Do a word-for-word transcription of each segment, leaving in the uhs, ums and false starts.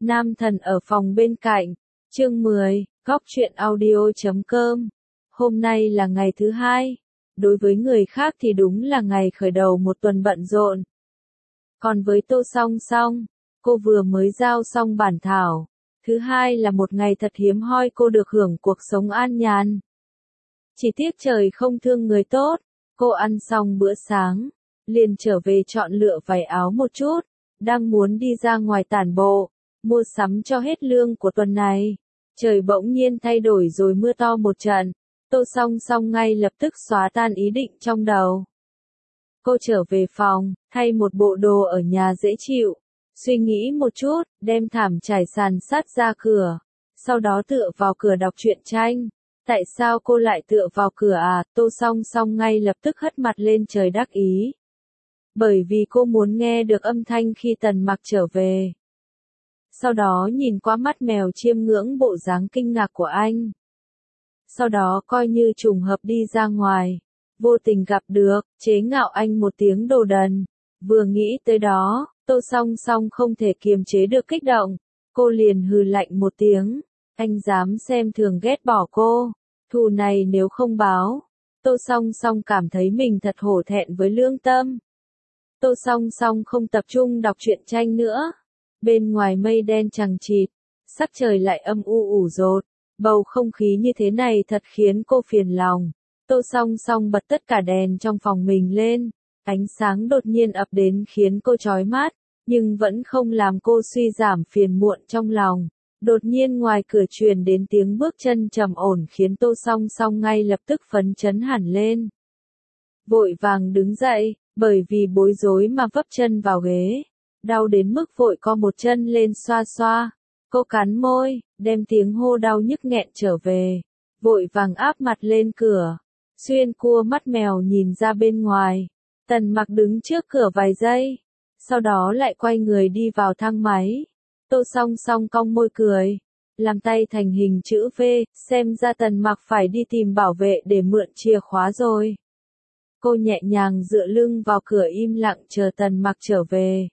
Nam thần ở phòng bên cạnh, chương mười, góc truyện audio.com. Hôm nay là ngày thứ hai. Đối với người khác thì đúng là ngày khởi đầu một tuần bận rộn. Còn với Tô Song Song, cô vừa mới giao xong bản thảo. Thứ hai là một ngày thật hiếm hoi cô được hưởng cuộc sống an nhàn. Chỉ tiếc trời không thương người tốt, cô ăn xong bữa sáng, liền trở về chọn lựa váy áo một chút, đang muốn đi ra ngoài tản bộ, mua sắm cho hết lương của tuần này. Trời bỗng nhiên thay đổi rồi mưa to một trận, Tô Song Song ngay lập tức xóa tan ý định trong đầu. Cô trở về phòng, thay một bộ đồ ở nhà dễ chịu, suy nghĩ một chút, đem thảm trải sàn sát ra cửa, sau đó tựa vào cửa đọc truyện tranh. Tại sao cô lại tựa vào cửa à? Tô Song Song ngay lập tức hất mặt lên trời đắc ý. Bởi vì cô muốn nghe được âm thanh khi Tần Mặc trở về. Sau đó nhìn qua mắt mèo chiêm ngưỡng bộ dáng kinh ngạc của anh. Sau đó coi như trùng hợp đi ra ngoài, vô tình gặp được, chế ngạo anh một tiếng đồ đần. Vừa nghĩ tới đó, Tô Song Song không thể kiềm chế được kích động, cô liền hừ lạnh một tiếng. Anh dám xem thường ghét bỏ cô, thù này nếu không báo. Tô Song Song cảm thấy mình thật hổ thẹn với lương tâm. Tô Song Song không tập trung đọc truyện tranh nữa. Bên ngoài mây đen chằng chịt, sắc trời lại âm u ủ rột, bầu không khí như thế này thật khiến cô phiền lòng. Tô Song Song bật tất cả đèn trong phòng mình lên, ánh sáng đột nhiên ập đến khiến cô chói mắt, nhưng vẫn không làm cô suy giảm phiền muộn trong lòng. Đột nhiên ngoài cửa truyền đến tiếng bước chân trầm ổn khiến Tô Song Song ngay lập tức phấn chấn hẳn lên. Vội vàng đứng dậy, bởi vì bối rối mà vấp chân vào ghế, đau đến mức vội co một chân lên xoa xoa. Cô cắn môi, đem tiếng hô đau nhức nghẹn trở về, vội vàng áp mặt lên cửa, xuyên cua mắt mèo nhìn ra bên ngoài. Tần Mặc đứng trước cửa vài giây, sau đó lại quay người đi vào thang máy. Tô Song Song cong môi cười, làm tay thành hình chữ V, xem ra Tần Mặc phải đi tìm bảo vệ để mượn chìa khóa rồi. Cô nhẹ nhàng dựa lưng vào cửa im lặng chờ Tần Mặc trở về.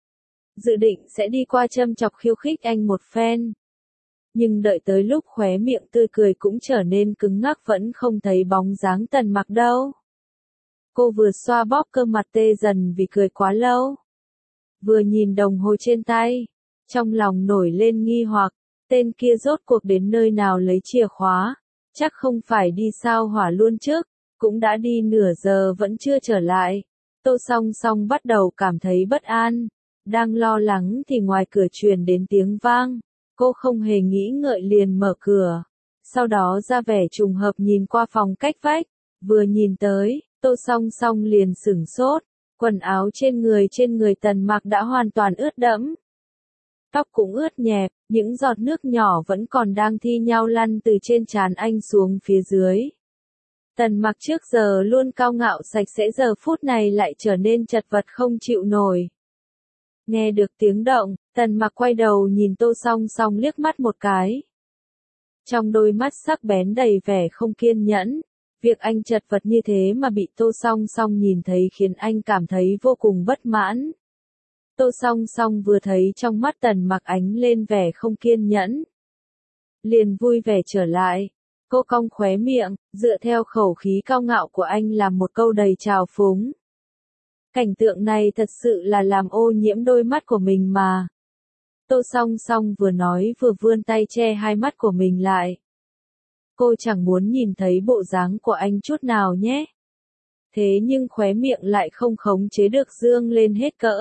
Dự định sẽ đi qua châm chọc khiêu khích anh một phen. Nhưng đợi tới lúc khóe miệng tươi cười cũng trở nên cứng ngắc vẫn không thấy bóng dáng Tần Mặc đâu. Cô vừa xoa bóp cơ mặt tê dần vì cười quá lâu. Vừa nhìn đồng hồ trên tay, trong lòng nổi lên nghi hoặc, tên kia rốt cuộc đến nơi nào lấy chìa khóa, chắc không phải đi sao hỏa luôn trước, cũng đã đi nửa giờ vẫn chưa trở lại. Tô Song Song bắt đầu cảm thấy bất an, đang lo lắng thì ngoài cửa truyền đến tiếng vang, cô không hề nghĩ ngợi liền mở cửa, sau đó ra vẻ trùng hợp nhìn qua phòng cách vách, vừa nhìn tới, Tô Song Song liền sửng sốt, quần áo trên người trên người Tần Mặc đã hoàn toàn ướt đẫm. Tóc cũng ướt nhẹp, những giọt nước nhỏ vẫn còn đang thi nhau lăn từ trên trán anh xuống phía dưới. Tần Mặc trước giờ luôn cao ngạo sạch sẽ giờ phút này lại trở nên chật vật không chịu nổi. Nghe được tiếng động, Tần Mặc quay đầu nhìn Tô Song Song liếc mắt một cái. Trong đôi mắt sắc bén đầy vẻ không kiên nhẫn, việc anh chật vật như thế mà bị Tô Song Song nhìn thấy khiến anh cảm thấy vô cùng bất mãn. Tô Song Song vừa thấy trong mắt Tần Mặc ánh lên vẻ không kiên nhẫn, liền vui vẻ trở lại. Cô cong khóe miệng, dựa theo khẩu khí cao ngạo của anh làm một câu đầy trào phúng. Cảnh tượng này thật sự là làm ô nhiễm đôi mắt của mình mà. Tô Song Song vừa nói vừa vươn tay che hai mắt của mình lại. Cô chẳng muốn nhìn thấy bộ dáng của anh chút nào nhé. Thế nhưng khóe miệng lại không khống chế được dương lên hết cỡ.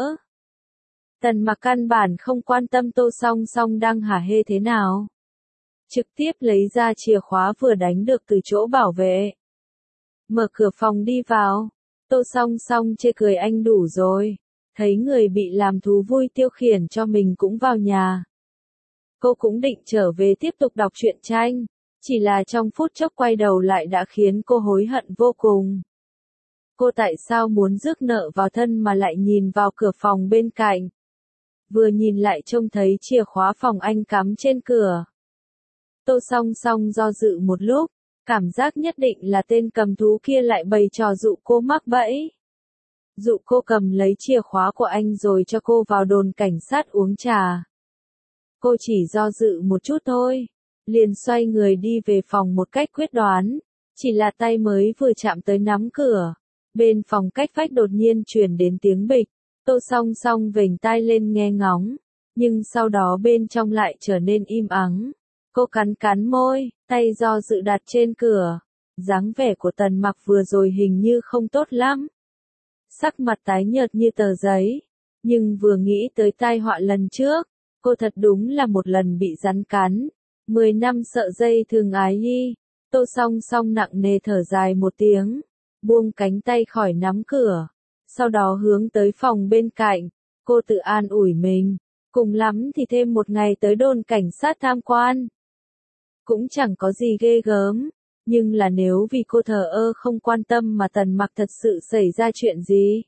Tần Mặc căn bản không quan tâm Tô Song Song đang hả hê thế nào. Trực tiếp lấy ra chìa khóa vừa đánh được từ chỗ bảo vệ. Mở cửa phòng đi vào. Tô Song Song chê cười anh đủ rồi. Thấy người bị làm thú vui tiêu khiển cho mình cũng vào nhà. Cô cũng định trở về tiếp tục đọc truyện tranh. Chỉ là trong phút chốc quay đầu lại đã khiến cô hối hận vô cùng. Cô tại sao muốn rước nợ vào thân mà lại nhìn vào cửa phòng bên cạnh. Vừa nhìn lại trông thấy chìa khóa phòng anh cắm trên cửa. Tô Song Song do dự một lúc, cảm giác nhất định là tên cầm thú kia lại bày trò dụ cô mắc bẫy. Dụ cô cầm lấy chìa khóa của anh rồi cho cô vào đồn cảnh sát uống trà. Cô chỉ do dự một chút thôi, liền xoay người đi về phòng một cách quyết đoán, chỉ là tay mới vừa chạm tới nắm cửa. Bên phòng cách vách đột nhiên truyền đến tiếng bịch, Tô Song Song vểnh tai lên nghe ngóng, nhưng sau đó bên trong lại trở nên im ắng. Cô cắn cắn môi, tay do dự đặt trên cửa. Dáng vẻ của Tần Mặc vừa rồi hình như không tốt lắm. Sắc mặt tái nhợt như tờ giấy, nhưng vừa nghĩ tới tai họa lần trước, cô thật đúng là một lần bị rắn cắn. Mười năm sợ dây thường ái y, Tô Song Song nặng nề thở dài một tiếng, buông cánh tay khỏi nắm cửa, sau đó hướng tới phòng bên cạnh. Cô tự an ủi mình, cùng lắm thì thêm một ngày tới đồn cảnh sát tham quan. Cũng chẳng có gì ghê gớm, nhưng là nếu vì cô thờ ơ không quan tâm mà Tần Mặc thật sự xảy ra chuyện gì,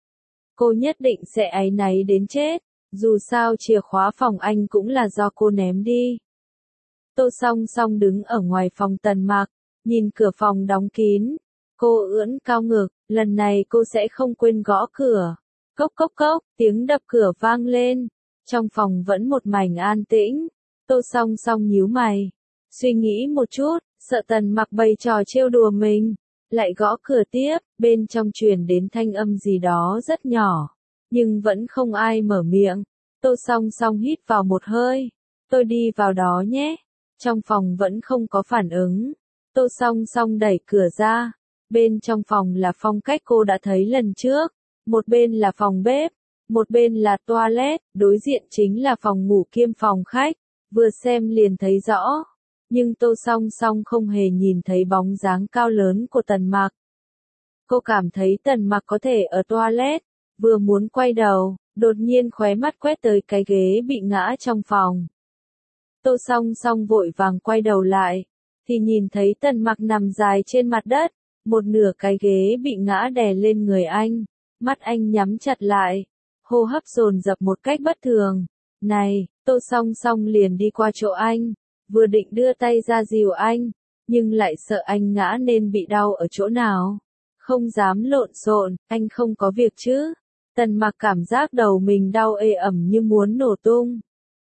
cô nhất định sẽ áy náy đến chết, dù sao chìa khóa phòng anh cũng là do cô ném đi. Tô Song Song đứng ở ngoài phòng Tần Mặc, nhìn cửa phòng đóng kín, cô ưỡn cao ngực, lần này cô sẽ không quên gõ cửa. Cốc cốc cốc, tiếng đập cửa vang lên, trong phòng vẫn một mảnh an tĩnh. Tô Song Song nhíu mày, suy nghĩ một chút, sợ Tần Mặc bày trò trêu đùa mình, lại gõ cửa tiếp. Bên trong truyền đến thanh âm gì đó rất nhỏ, nhưng vẫn không ai mở miệng. Tô Song Song hít vào một hơi, tôi đi vào đó nhé. Trong phòng vẫn không có phản ứng. Tô Song Song đẩy cửa ra, bên trong phòng là phong cách cô đã thấy lần trước, một bên là phòng bếp, một bên là toilet, đối diện chính là phòng ngủ kiêm phòng khách, vừa xem liền thấy rõ. Nhưng Tô Song Song không hề nhìn thấy bóng dáng cao lớn của Tần Mặc. Cô cảm thấy Tần Mặc có thể ở toilet, vừa muốn quay đầu, đột nhiên khóe mắt quét tới cái ghế bị ngã trong phòng. Tô Song Song vội vàng quay đầu lại, thì nhìn thấy Tần Mặc nằm dài trên mặt đất, một nửa cái ghế bị ngã đè lên người anh, mắt anh nhắm chặt lại, hô hấp dồn dập một cách bất thường. Này, Tô Song Song liền đi qua chỗ anh, vừa định đưa tay ra dìu anh, nhưng lại sợ anh ngã nên bị đau ở chỗ nào. Không dám lộn xộn, anh không có việc chứ? Tần Mặc cảm giác đầu mình đau ê ẩm như muốn nổ tung.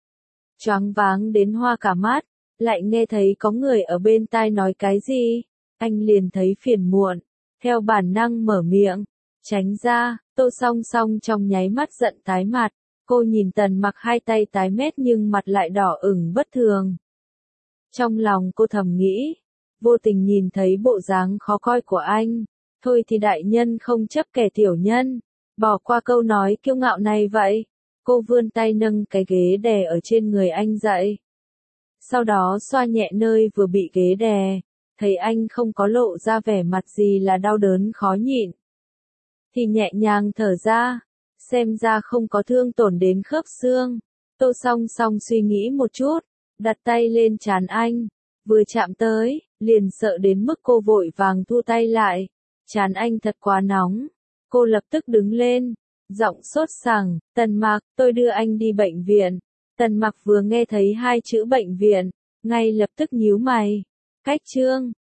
Choáng váng đến hoa cả mắt, lại nghe thấy có người ở bên tai nói cái gì, anh liền thấy phiền muộn, theo bản năng mở miệng, tránh ra. Tô Song Song trong nháy mắt giận tái mặt, cô nhìn Tần Mặc hai tay tái mét nhưng mặt lại đỏ ửng bất thường. Trong lòng cô thầm nghĩ, vô tình nhìn thấy bộ dáng khó coi của anh, thôi thì đại nhân không chấp kẻ tiểu nhân, bỏ qua câu nói kiêu ngạo này vậy. Cô vươn tay nâng cái ghế đè ở trên người anh dậy. Sau đó xoa nhẹ nơi vừa bị ghế đè, thấy anh không có lộ ra vẻ mặt gì là đau đớn khó nhịn, thì nhẹ nhàng thở ra, xem ra không có thương tổn đến khớp xương. Tô Song Song suy nghĩ một chút, đặt tay lên trán anh, vừa chạm tới, liền sợ đến mức cô vội vàng thu tay lại. Trán anh thật quá nóng, cô lập tức đứng lên, giọng sốt sắng, Tần Mặc, tôi đưa anh đi bệnh viện. Tần Mặc vừa nghe thấy hai chữ bệnh viện, ngay lập tức nhíu mày. Cách trương,